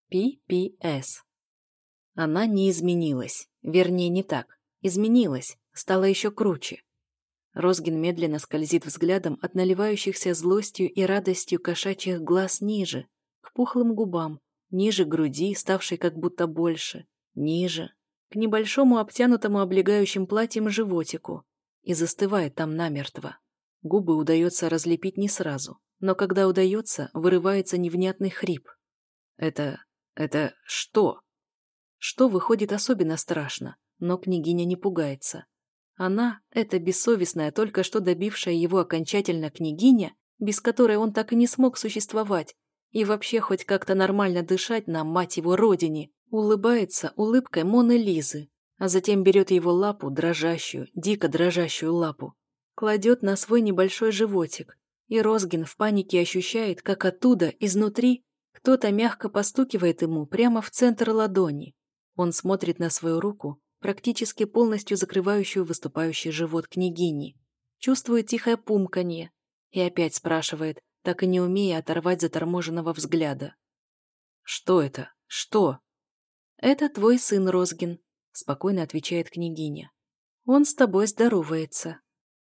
П.П.С. Она не изменилась. Вернее, не так. Изменилась. Стала еще круче. Розгин медленно скользит взглядом от наливающихся злостью и радостью кошачьих глаз ниже, к пухлым губам, ниже груди, ставшей как будто больше, ниже, к небольшому обтянутому облегающим платьем животику, и застывает там намертво. Губы удается разлепить не сразу, но когда удается, вырывается невнятный хрип. Это что? Что выходит особенно страшно, но княгиня не пугается. Она, эта бессовестная, только что добившая его окончательно княгиня, без которой он так и не смог существовать, и вообще хоть как-то нормально дышать на, мать его, родине, улыбается улыбкой Моны Лизы, а затем берет его лапу, дрожащую, дико дрожащую лапу, кладет на свой небольшой животик, и Розгин в панике ощущает, как оттуда, изнутри, кто-то мягко постукивает ему прямо в центр ладони. Он смотрит на свою руку, практически полностью закрывающую выступающий живот княгини, чувствует тихое пумканье и опять спрашивает, так и не умея оторвать заторможенного взгляда. «Что это? Что?» «Это твой сын, Розгин», — спокойно отвечает княгиня. «Он с тобой здоровается».